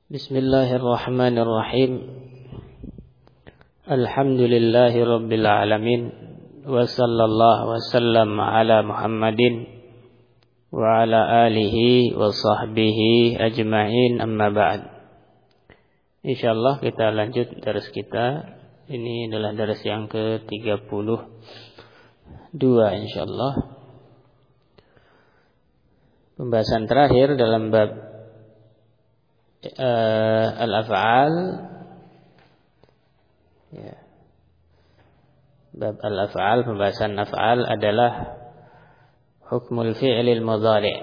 Bismillahirrahmanirrahim. Alhamdulillahi rabbil alamin. Wa sallallahu wa sallam ala Muhammadin wa ala alihi wa sahbihi ajma'in, amma ba'd. Insyaallah kita lanjut daras kita. Ini adalah daras yang ke-32 insyaallah. Pembahasan terakhir dalam bab al-af'al, ya. Bab al-af'al, pembahasan af'al adalah hukmul fi'lil mudhari'.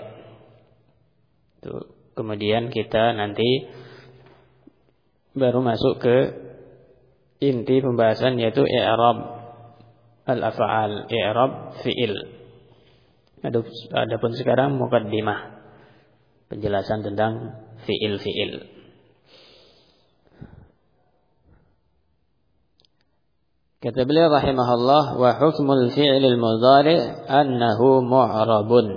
Kemudian kita nanti baru masuk ke inti pembahasan, yaitu i'rab al-af'al, i'rab fi'il. Adapun sekarang muqaddimah, penjelasan tentang fi'il. Kata beliau rahimahullah, wa hukmul fi'lil mudhari' annahu mu'rabun.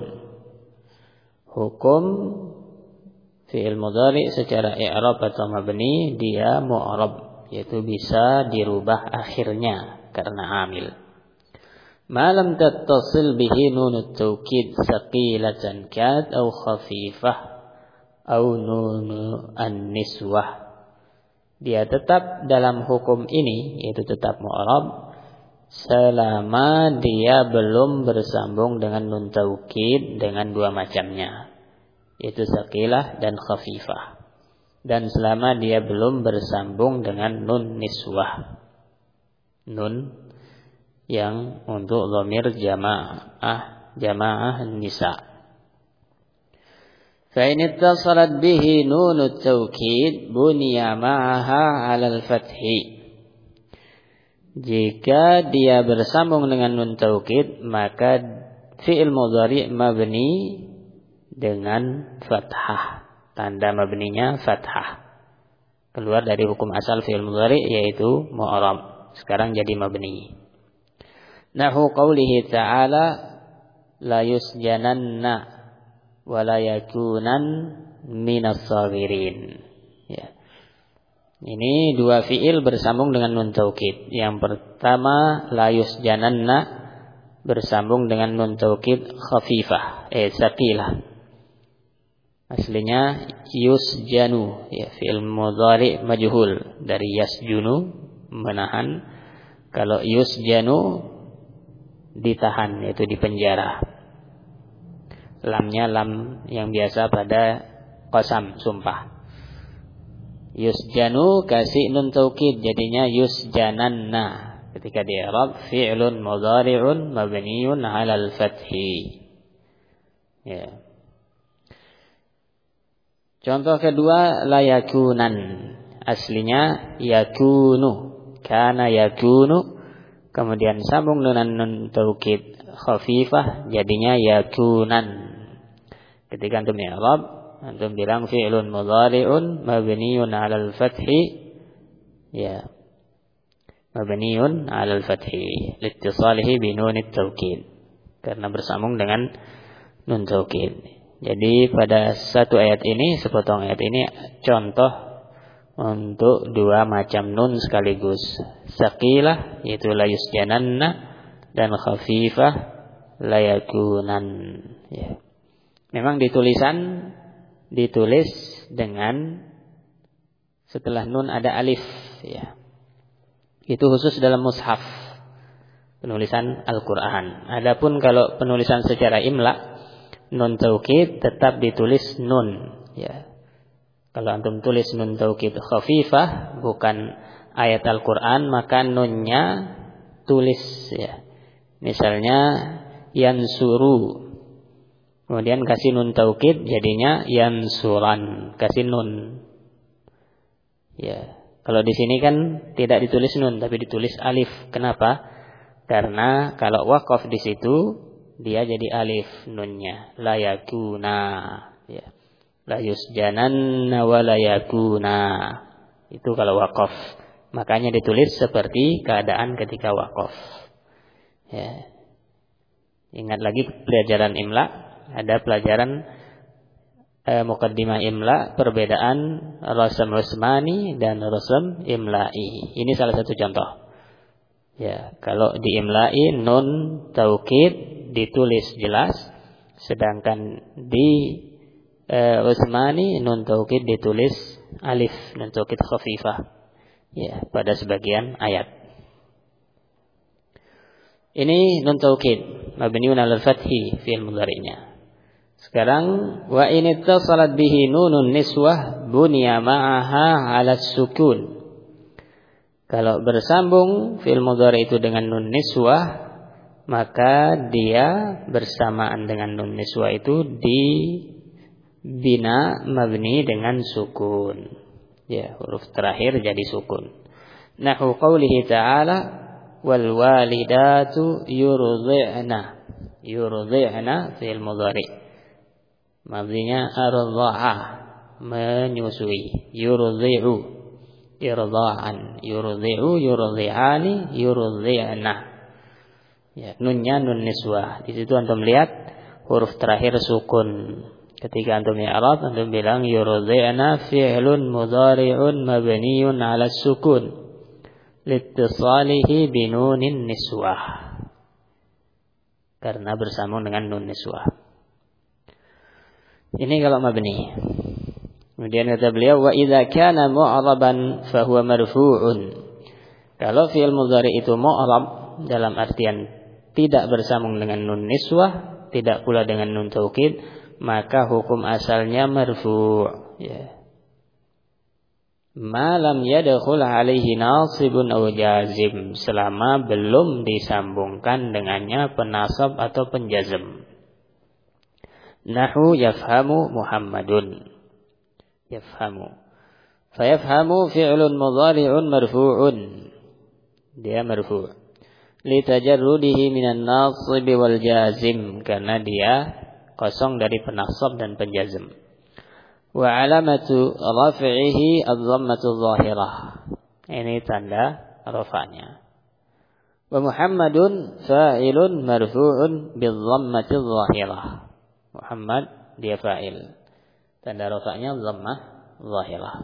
Hukum fi'il mudhari' secara i'rab atau mabni, dia mu'rab, yaitu bisa dirubah akhirnya karena amil. Ma lam tattasil bihi nunut taukid saqilatan kat aw khafifah au nunu an-niswah. Dia tetap dalam hukum ini, yaitu tetap mu'rab selama dia belum bersambung dengan nun taukid dengan dua macamnya, yaitu saqilah dan khafifah, dan selama dia belum bersambung dengan nun niswah, nun yang untuk dhamir jamaah nisa. فإن اتصلت به نون التوكيد بني معها على الفتح. Jika dia bersambung dengan nun taukid, maka fi'il mudhari' mabni dengan fathah. Tanda mabninya fathah. Keluar dari hukum asal fi'il mudhari' yaitu mu'rab. Sekarang jadi mabni. Nahu qawlihi ta'ala la yusjananna wala yakunan minas sabirin. Ya. Ini dua fiil bersambung dengan nun taukid. Yang pertama la yusjananna bersambung dengan nun taukid khafifah, saqilah. Aslinya yusjanu, ya, fiil mudhari' majhul dari yasjunu, menahan. Kalau yusjanu ditahan, yaitu dipenjara. Lamnya lam yang biasa pada qasam, sumpah. Yusjanu kasih nun taukid, jadinya yusjananna. Ketika di i'rab fi'lun mudhari'un mabniun 'alal fathi. Ya. Contoh kedua, la yakunan. Aslinya yakunu, kana yakunu, kemudian sambung dengan nun taukid khafifah, jadinya yakunan. Ketika antum i'rab, antum bilang fi'lun mudhari'un mabniun 'alal fathi, ya, mabniun 'alal fathi liittisalihi bi nunit taukid, karena bersambung dengan nun taukid. Jadi pada satu ayat ini, sepotong ayat ini contoh untuk dua macam nun sekaligus. Saqilah yaitu la yusjananna, dan khafifah la yakunan, ya. Memang ditulis dengan setelah nun ada alif, ya. Itu khusus dalam mushaf, penulisan Al-Qur'an. Adapun kalau penulisan secara imla, nun taukid tetap ditulis nun, ya. Kalau antum tulis nun taukid khafifah bukan ayat Al-Qur'an, maka nunnya tulis, ya. Misalnya yansuru, kemudian kasih nun taukid, jadinya yansuran, kasih nun. Ya, kalau di sini kan tidak ditulis nun tapi ditulis alif. Kenapa? Karena kalau waqaf di situ dia jadi alif nunnya, la yakuna, ya. La yusjananna wa la yakuna. Itu kalau waqaf. Makanya ditulis seperti keadaan ketika waqaf. Ya. Ingat lagi pelajaran imla, ada pelajaran muqaddimah imla, perbedaan rasam usmani dan rasam imla'i. Ini salah satu contoh. Ya, kalau di imla'i nun taukid ditulis jelas, sedangkan di usmani nun taukid ditulis alif, nun taukid khafifah. Ya, pada sebagian ayat. Ini nun taukid mabniun 'alal fathi fi'il mudhari'nya. Sekarang wa in ittasalat bihi nunun niswah bunya ma'aha 'ala sukun. Kalau bersambung fi'il mudhari itu dengan nun niswah, maka dia bersamaan dengan nun niswah itu dibina mabni dengan sukun. Ya, huruf terakhir jadi sukun. Nahu qaulihi ta'ala wal walidatu yurdi'na. Yurdi'na fi'il mudhari. Mabninya ardha'a, menyusui. Yurdi'u, irdha'an. Yurdi'u, yurdi'ani, yurdi'na. Ya, nunnya nun niswah. Di situ antum lihat huruf terakhir sukun. Ketika antum i'rab, antum bilang yurdi'na fi'lun mudhari'un mabniun 'ala sukun liittisalihi binunin niswah. Karena bersambung dengan nun niswah. Ini kalau mabni. Kemudian kata beliau wa idza kana mu'raban fa huwa marfu'un. Kalau fi'il mudhari itu mu'rab dalam artian tidak bersambung dengan nun niswah, tidak pula dengan nun taukid, maka hukum asalnya marfu', ya. Ma lam yadkhul alaihi nasibun aw jazim, selama belum disambungkan dengannya penasab atau penjazm. Nahu yafhamu Muhammadun. Yafhamu. Fayafhamu fi'lun mudhari'un marfu'un. Dia marfu'. Litajarrudihi minan nasib wal jazim, karena dia kosong dari penasab dan penjazm. Wa alamatu raf'ihi adh-dhammatu dhahirah. Ini tanda rafa'nya. Wa Muhammadun fa'ilun marfu'un bidh-dhammati dhahirah. Muhammad dia fa'il. Tanda rafa'nya dhammah dhahirah.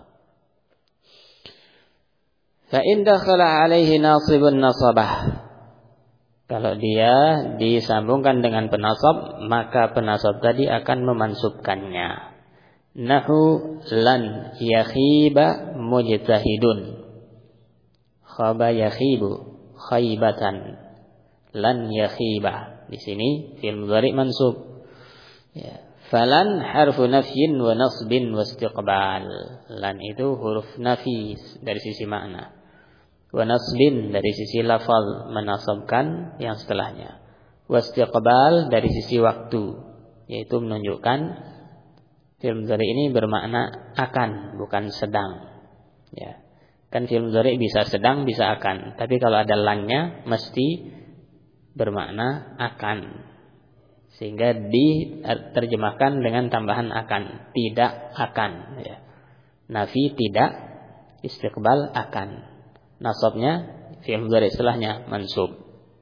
Fa in dakhala 'alaihi nasibun nasabah. Kalau dia disambungkan dengan penasab, maka penasab tadi akan memansubkannya. Nahu lan yakhiba mujtahidun. Khaba yakhibu khaybatan. Lan yakhiba. Di sini fi'il mudhari mansub. Ya. Falan harfu nafyin wa nasbin wa istiqbal. Lan itu huruf nafi dari sisi makna. Wa nasbin dari sisi lafaz, menasabkan yang setelahnya. Wa istiqbal dari sisi waktu, yaitu menunjukkan fi'il mudhari ini bermakna akan, bukan sedang. Ya. Kan fi'il mudhari bisa sedang, bisa akan. Tapi kalau ada lannya mesti bermakna akan. Sehingga diterjemahkan dengan tambahan akan, tidak akan, ya. Nafi tidak, istiqbal akan. Nasabnya fi'il mudhari setelahnya mansub.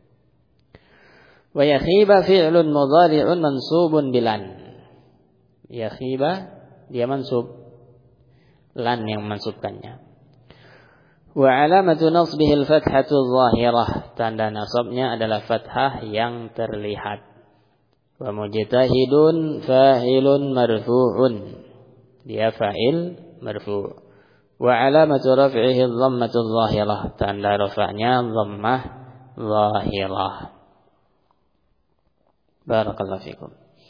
Wa yakhiba fi'lun mudhari'un mansubun bilan. Yakhiba dia mansub, lan yang mansubkannya. Wa alamatu nasbihi al-fathatu adh-dhahirah. Tanda nasabnya adalah fathah yang terlihat. Wa mujtahidun fa'ilun marfu'un. Dia fa'il marfu'. Wa alamatu raf'ihi adh-dhammatu adh-dhahirah. Tanda rafa'nya dhammah dhahirah. Barakallahu fikum.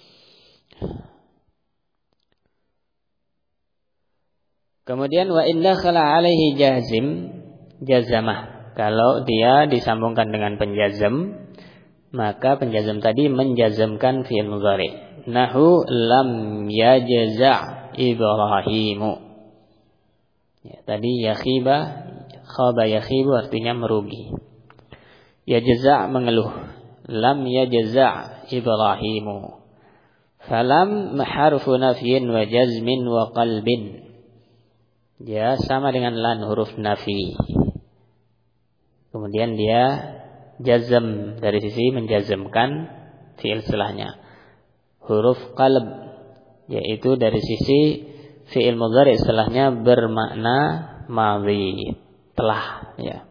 Kemudian wa in dakhala 'alaihi jazim jazamah. Kalau dia disambungkan dengan penjazm, maka penjazm tadi menjazmkan fi'il mudhari. Nahu lam yajza' Ibrahimu. Ya, tadi yakhiba, khaba yakhibu artinya merugi. Yajza' mengeluh. Lam yajza' Ibrahimu. Falam harfu nafyin wa jazmin wa qalbin. Ya, sama dengan lan, huruf nafi. Kemudian dia jazm dari sisi menjazmkan fi'il setelahnya. Huruf qalb yaitu dari sisi fi'il mudhari setelahnya bermakna madhi, telah, ya.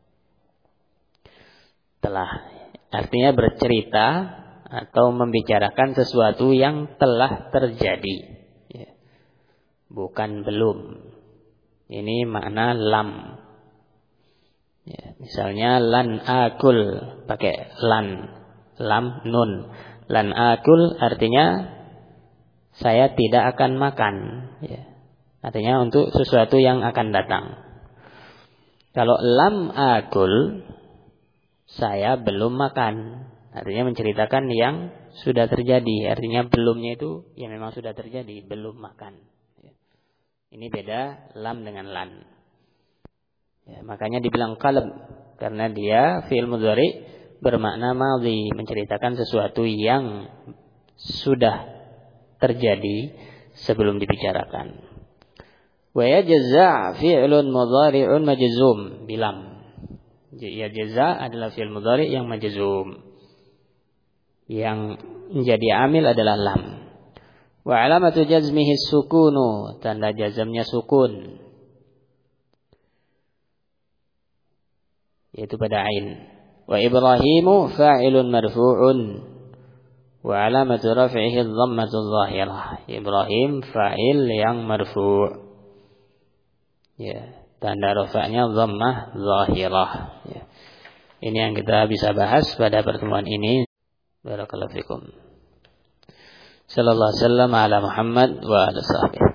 Telah artinya bercerita atau membicarakan sesuatu yang telah terjadi, ya. Bukan belum. Ini makna lam. Ya, misalnya lan akul pakai lan, lam nun. Lan akul artinya saya tidak akan makan, ya. Artinya untuk sesuatu yang akan datang. Kalau lam akul, saya belum makan, artinya menceritakan yang sudah terjadi. Artinya belumnya itu ya memang sudah terjadi, belum makan, ya. Ini beda lam dengan lan, ya. Makanya dibilang qalb karena dia fi'il mudhari bermakna madhi, menceritakan sesuatu yang sudah terjadi sebelum dibicarakan. Wa yajza' fi'lun mudhari'un majzum bilam. Ya, jaza adalah fi'il mudhari yang majzum. Yang menjadi amil adalah lam. Wa alamatu jazmihi sukunu, tanda jazamnya sukun, yaitu pada ain. Wa Ibrahimu fa'ilun marfu'un wa alamatu raf'ihi dhammatu dhahirah. Ibrahim fa'il yang marfu', ya, tanda rafa'nya dhammah dhahirah, ya. Ini yang kita bisa bahas pada pertemuan ini. Barakallahu fikum. Sallallahu alaihi wasallam ala Muhammad wa ala sahbihi.